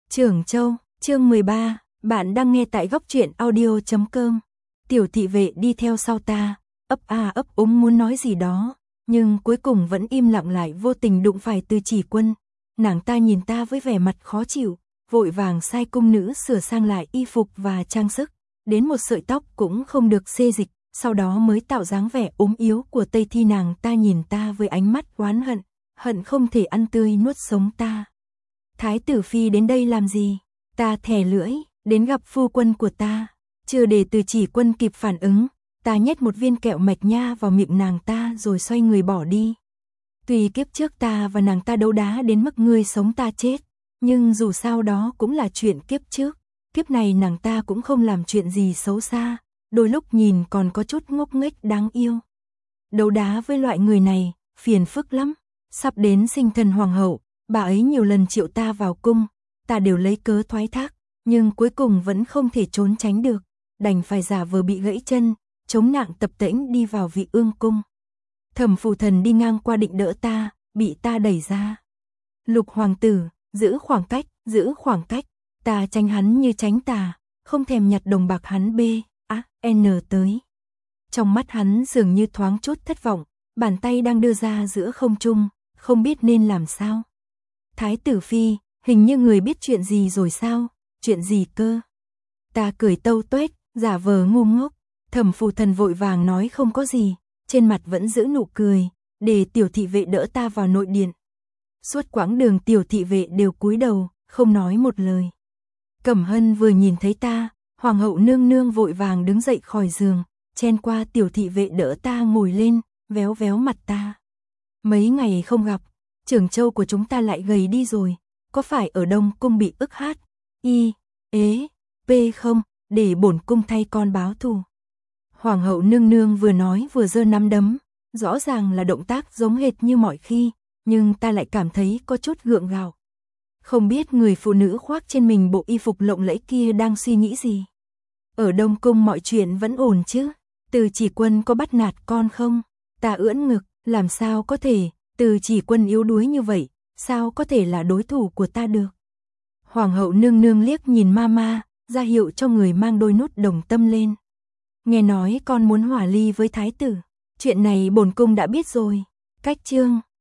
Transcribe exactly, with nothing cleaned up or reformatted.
Trưởng Châu, chương mười ba, bạn đang nghe tại góc truyện audio chấm com. Tiểu thị vệ đi theo sau ta, ấp a ấp úng muốn nói gì đó, nhưng cuối cùng vẫn im lặng lại, vô tình đụng phải Từ Chỉ Quân. Nàng ta nhìn ta với vẻ mặt khó chịu, vội vàng sai cung nữ sửa sang lại y phục và trang sức, đến một sợi tóc cũng không được xê dịch, sau đó mới tạo dáng vẻ ốm yếu của Tây Thi. Nàng ta nhìn ta với ánh mắt oán hận, hận không thể ăn tươi nuốt sống ta. Thái tử phi đến đây làm gì? Ta thè lưỡi, đến gặp phu quân của ta. Chưa để Từ Chỉ Quân kịp phản ứng, ta nhét một viên kẹo mạch nha vào miệng nàng ta rồi xoay người bỏ đi. Tuy kiếp trước ta và nàng ta đấu đá đến mức ngươi sống ta chết, nhưng dù sao đó cũng là chuyện kiếp trước. Kiếp này nàng ta cũng không làm chuyện gì xấu xa, đôi lúc nhìn còn có chút ngốc nghếch đáng yêu. Đấu đá với loại người này, phiền phức lắm. Sắp đến sinh thần hoàng hậu, bà ấy nhiều lần triệu ta vào cung, ta đều lấy cớ thoái thác, nhưng cuối cùng vẫn không thể trốn tránh được, đành phải giả vờ bị gãy chân, chống nặng tập tễnh đi vào Vị Ương cung. Thẩm Phù Thần đi ngang qua định đỡ ta, bị ta đẩy ra. Lục hoàng tử, giữ khoảng cách, giữ khoảng cách, ta tránh hắn như tránh tà, không thèm nhặt đồng bạc hắn b, á, n tới. Trong mắt hắn dường như thoáng chút thất vọng, bàn tay đang đưa ra giữa không trung, không biết nên làm sao. Thái tử phi, hình như người biết chuyện gì rồi sao? Chuyện gì cơ? Ta cười tâu tuét, giả vờ ngu ngốc. Thẩm Phù Thần vội vàng nói không có gì, trên mặt vẫn giữ nụ cười, để tiểu thị vệ đỡ ta vào nội điện. Suốt quãng đường tiểu thị vệ đều cúi đầu, không nói một lời. Cẩm Hân vừa nhìn thấy ta, hoàng hậu nương nương vội vàng đứng dậy khỏi giường, chen qua tiểu thị vệ đỡ ta ngồi lên, véo véo mặt ta. Mấy ngày không gặp, Trưởng Châu của chúng ta lại gầy đi rồi, có phải ở Đông cung bị ức hát, y, ế, p không, để bổn cung thay con báo thù. Hoàng hậu nương nương vừa nói vừa giơ nắm đấm, rõ ràng là động tác giống hệt như mọi khi, nhưng ta lại cảm thấy có chút gượng gạo. Không biết người phụ nữ khoác trên mình bộ y phục lộng lẫy kia đang suy nghĩ gì. Ở Đông cung mọi chuyện vẫn ổn chứ? Từ Chỉ Quân có bắt nạt con không? Ta ưỡn ngực, làm sao có thể, Từ Chỉ Quân yếu đuối như vậy, sao có thể là đối thủ của ta được? Hoàng hậu nương nương liếc nhìn mama, ra hiệu cho người mang đôi nút đồng tâm lên. Nghe nói con muốn hòa ly với thái tử, chuyện này bổn cung đã biết rồi. Cách chương